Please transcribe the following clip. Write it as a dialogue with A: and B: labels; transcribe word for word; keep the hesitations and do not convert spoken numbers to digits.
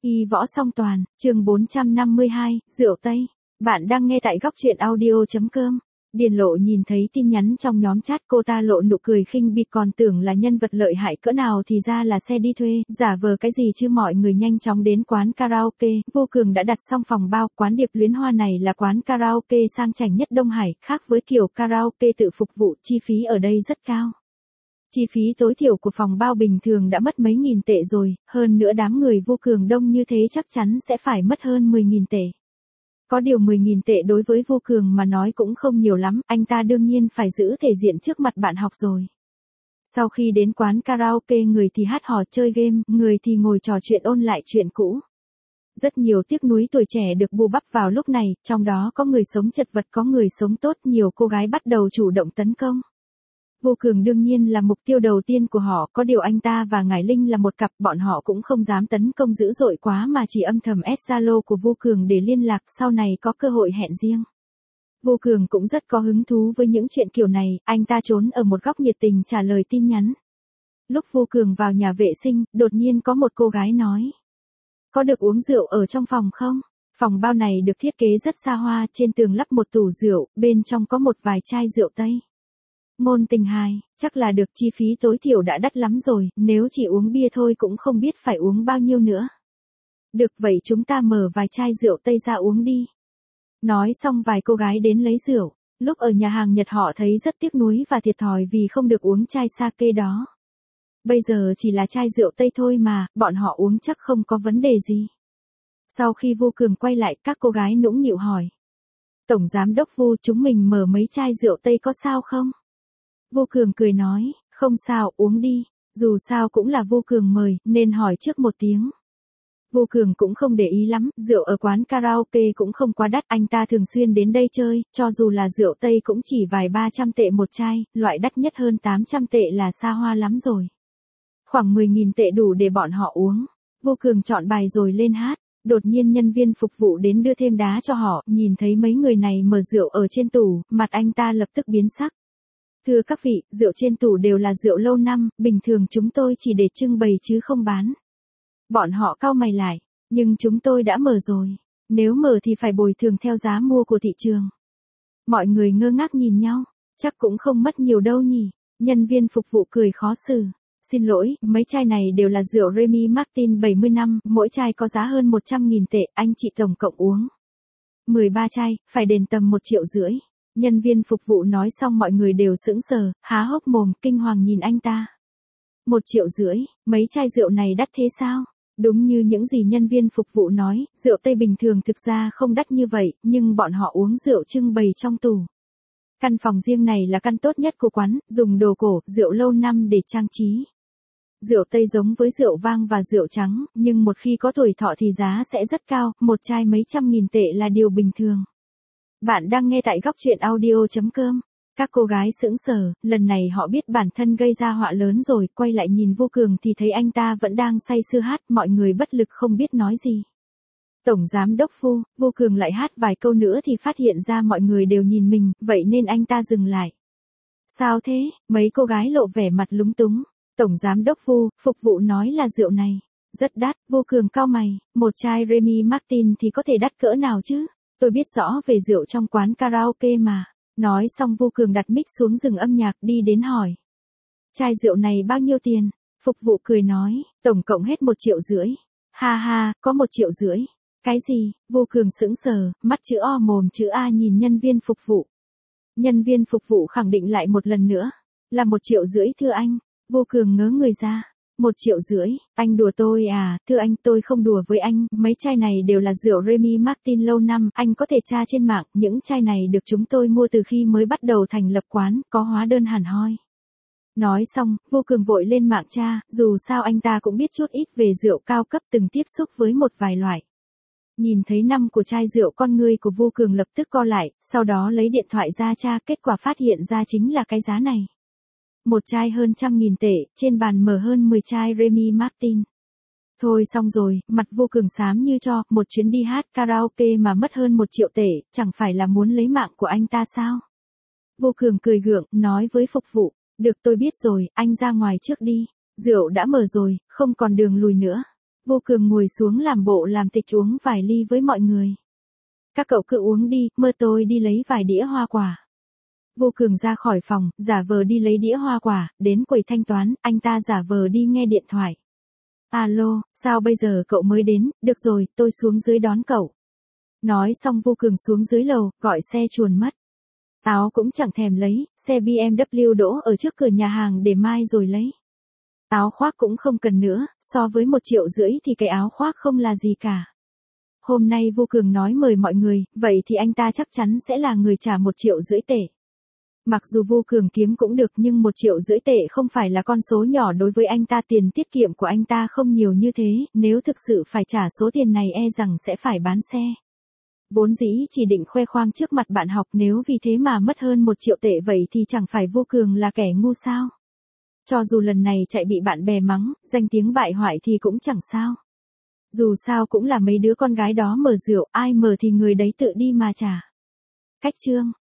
A: Y võ song toàn, chương bốn trăm năm mươi hai, rượu Tây. Bạn đang nghe tại góc truyện audio.com. Điền Lộ nhìn thấy tin nhắn trong nhóm chat, cô ta lộ nụ cười khinh bỉ, còn tưởng là nhân vật lợi hại cỡ nào thì ra là xe đi thuê, giả vờ cái gì chứ. Mọi người nhanh chóng đến quán karaoke, Vô Cường đã đặt xong phòng bao. Quán Điệp Luyến Hoa này là quán karaoke sang chảnh nhất Đông Hải, khác với kiểu karaoke tự phục vụ, chi phí ở đây rất cao. Chi phí tối thiểu của phòng bao bình thường đã mất mấy nghìn tệ rồi, hơn nữa đám người Vô Cường đông như thế chắc chắn sẽ phải mất hơn mười nghìn tệ. Có điều mười nghìn tệ đối với Vô Cường mà nói cũng không nhiều lắm, anh ta đương nhiên phải giữ thể diện trước mặt bạn học rồi. Sau khi đến quán karaoke, người thì hát hò chơi game, người thì ngồi trò chuyện ôn lại chuyện cũ. Rất nhiều tiếc nuối tuổi trẻ được bù bắp vào lúc này, trong đó có người sống chật vật, có người sống tốt, nhiều cô gái bắt đầu chủ động tấn công. Vô Cường đương nhiên là mục tiêu đầu tiên của họ, có điều anh ta và Ngải Linh là một cặp, bọn họ cũng không dám tấn công dữ dội quá mà chỉ âm thầm ép Zalo của Vô Cường để liên lạc, sau này có cơ hội hẹn riêng. Vô Cường cũng rất có hứng thú với những chuyện kiểu này, anh ta trốn ở một góc nhiệt tình trả lời tin nhắn. Lúc Vô Cường vào nhà vệ sinh, đột nhiên có một cô gái nói: "Có được uống rượu ở trong phòng không?" Phòng bao này được thiết kế rất xa hoa, trên tường lắp một tủ rượu, bên trong có một vài chai rượu Tây. Ngôn tình hài, chắc là được, chi phí tối thiểu đã đắt lắm rồi, nếu chỉ uống bia thôi cũng không biết phải uống bao nhiêu nữa. Được, vậy chúng ta mở vài chai rượu Tây ra uống đi. Nói xong vài cô gái đến lấy rượu. Lúc ở nhà hàng Nhật họ thấy rất tiếc nuối và thiệt thòi vì không được uống chai sake đó. Bây giờ chỉ là chai rượu Tây thôi mà, bọn họ uống chắc không có vấn đề gì. Sau khi Vô Cường quay lại, các cô gái nũng nịu hỏi: "Tổng giám đốc Vu, chúng mình mở mấy chai rượu Tây có sao không?" Vô Cường cười nói: "Không sao, uống đi, dù sao cũng là Vô Cường mời, nên hỏi trước một tiếng." Vô Cường cũng không để ý lắm, rượu ở quán karaoke cũng không quá đắt, anh ta thường xuyên đến đây chơi, cho dù là rượu Tây cũng chỉ vài ba trăm tệ một chai, loại đắt nhất hơn tám trăm tệ là xa hoa lắm rồi. Khoảng mười nghìn tệ đủ để bọn họ uống. Vô Cường chọn bài rồi lên hát. Đột nhiên nhân viên phục vụ đến đưa thêm đá cho họ, nhìn thấy mấy người này mở rượu ở trên tủ, mặt anh ta lập tức biến sắc. "Thưa các vị, rượu trên tủ đều là rượu lâu năm, bình thường chúng tôi chỉ để trưng bày chứ không bán." Bọn họ cau mày lại: "Nhưng chúng tôi đã mở rồi, nếu mở thì phải bồi thường theo giá mua của thị trường." Mọi người ngơ ngác nhìn nhau, chắc cũng không mất nhiều đâu nhỉ. Nhân viên phục vụ cười khó xử: "Xin lỗi, mấy chai này đều là rượu Remy Martin bảy mươi năm, mỗi chai có giá hơn một trăm nghìn tệ, anh chị tổng cộng uống mười ba chai, phải đền tầm một triệu rưỡi." Nhân viên phục vụ nói xong mọi người đều sững sờ, há hốc mồm, kinh hoàng nhìn anh ta. Một triệu rưỡi, mấy chai rượu này đắt thế sao? Đúng như những gì nhân viên phục vụ nói, rượu Tây bình thường thực ra không đắt như vậy, nhưng bọn họ uống rượu trưng bày trong tủ. Căn phòng riêng này là căn tốt nhất của quán, dùng đồ cổ, rượu lâu năm để trang trí. Rượu Tây giống với rượu vang và rượu trắng, nhưng một khi có tuổi thọ thì giá sẽ rất cao, một chai mấy trăm nghìn tệ là điều bình thường. Bạn đang nghe tại góc truyện audio.com. Các cô gái sững sờ, lần này họ biết bản thân gây ra họa lớn rồi, quay lại nhìn Vô Cường thì thấy anh ta vẫn đang say sưa hát, mọi người bất lực không biết nói gì. "Tổng giám đốc Vu." Vô Cường lại hát vài câu nữa thì phát hiện ra mọi người đều nhìn mình, vậy nên anh ta dừng lại. "Sao thế?" Mấy cô gái lộ vẻ mặt lúng túng. "Tổng giám đốc Vu, phục vụ nói là rượu này rất đắt." Vô Cường cau mày: "Một chai Remy Martin thì có thể đắt cỡ nào chứ? Tôi biết rõ về rượu trong quán karaoke mà." Nói xong Vô Cường đặt mic xuống dừng âm nhạc, đi đến hỏi: "Chai rượu này bao nhiêu tiền?" Phục vụ cười nói: "Tổng cộng hết một triệu rưỡi." "Ha ha, có một triệu rưỡi? Cái gì?" Vô Cường sững sờ, mắt chữ O mồm chữ A nhìn nhân viên phục vụ. Nhân viên phục vụ khẳng định lại một lần nữa: "Là một triệu rưỡi thưa anh." Vô Cường ngớ người ra: Một triệu rưỡi, anh đùa tôi à? Thưa anh, tôi không đùa với anh, mấy chai này đều là rượu Remy Martin lâu năm, anh có thể tra trên mạng, những chai này được chúng tôi mua từ khi mới bắt đầu thành lập quán, có hóa đơn hẳn hoi. Nói xong, Vô Cường vội lên mạng tra, dù sao anh ta cũng biết chút ít về rượu cao cấp, từng tiếp xúc với một vài loại. Nhìn thấy năm của chai rượu, con ngươi của Vô Cường lập tức co lại, sau đó lấy điện thoại ra tra, kết quả phát hiện ra chính là cái giá này. Một chai hơn trăm nghìn tệ, trên bàn mở hơn mười chai Remy Martin. Thôi xong rồi, mặt Vô Cường xám như tro, một chuyến đi hát karaoke mà mất hơn một triệu tệ, chẳng phải là muốn lấy mạng của anh ta sao? Vô Cường cười gượng, nói với phục vụ: "Được, tôi biết rồi, anh ra ngoài trước đi. Rượu đã mở rồi, không còn đường lùi nữa." Vô Cường ngồi xuống làm bộ làm tịch uống vài ly với mọi người. Các cậu cứ uống đi, mơ tôi đi lấy vài đĩa hoa quả. Vô Cường ra khỏi phòng, giả vờ đi lấy đĩa hoa quả, đến quầy thanh toán, anh ta giả vờ đi nghe điện thoại. Alo, sao bây giờ cậu mới đến, được rồi, tôi xuống dưới đón cậu. Nói xong Vô Cường xuống dưới lầu, gọi xe chuồn mất. Áo cũng chẳng thèm lấy, xe bê em vê đỗ ở trước cửa nhà hàng để mai rồi lấy. Áo khoác cũng không cần nữa, so với một triệu rưỡi thì cái áo khoác không là gì cả. Hôm nay Vô Cường nói mời mọi người, vậy thì anh ta chắc chắn sẽ là người trả một triệu rưỡi tệ. Mặc dù Vô Cường kiếm cũng được nhưng một triệu rưỡi tệ không phải là con số nhỏ đối với anh ta, tiền tiết kiệm của anh ta không nhiều như thế, nếu thực sự phải trả số tiền này e rằng sẽ phải bán xe. Vốn dĩ chỉ định khoe khoang trước mặt bạn học, nếu vì thế mà mất hơn một triệu tệ vậy thì chẳng phải Vô Cường là kẻ ngu sao? Cho dù lần này chạy bị bạn bè mắng, danh tiếng bại hoại thì cũng chẳng sao. Dù sao cũng là mấy đứa con gái đó mở rượu, ai mở thì người đấy tự đi mà trả. Cách chương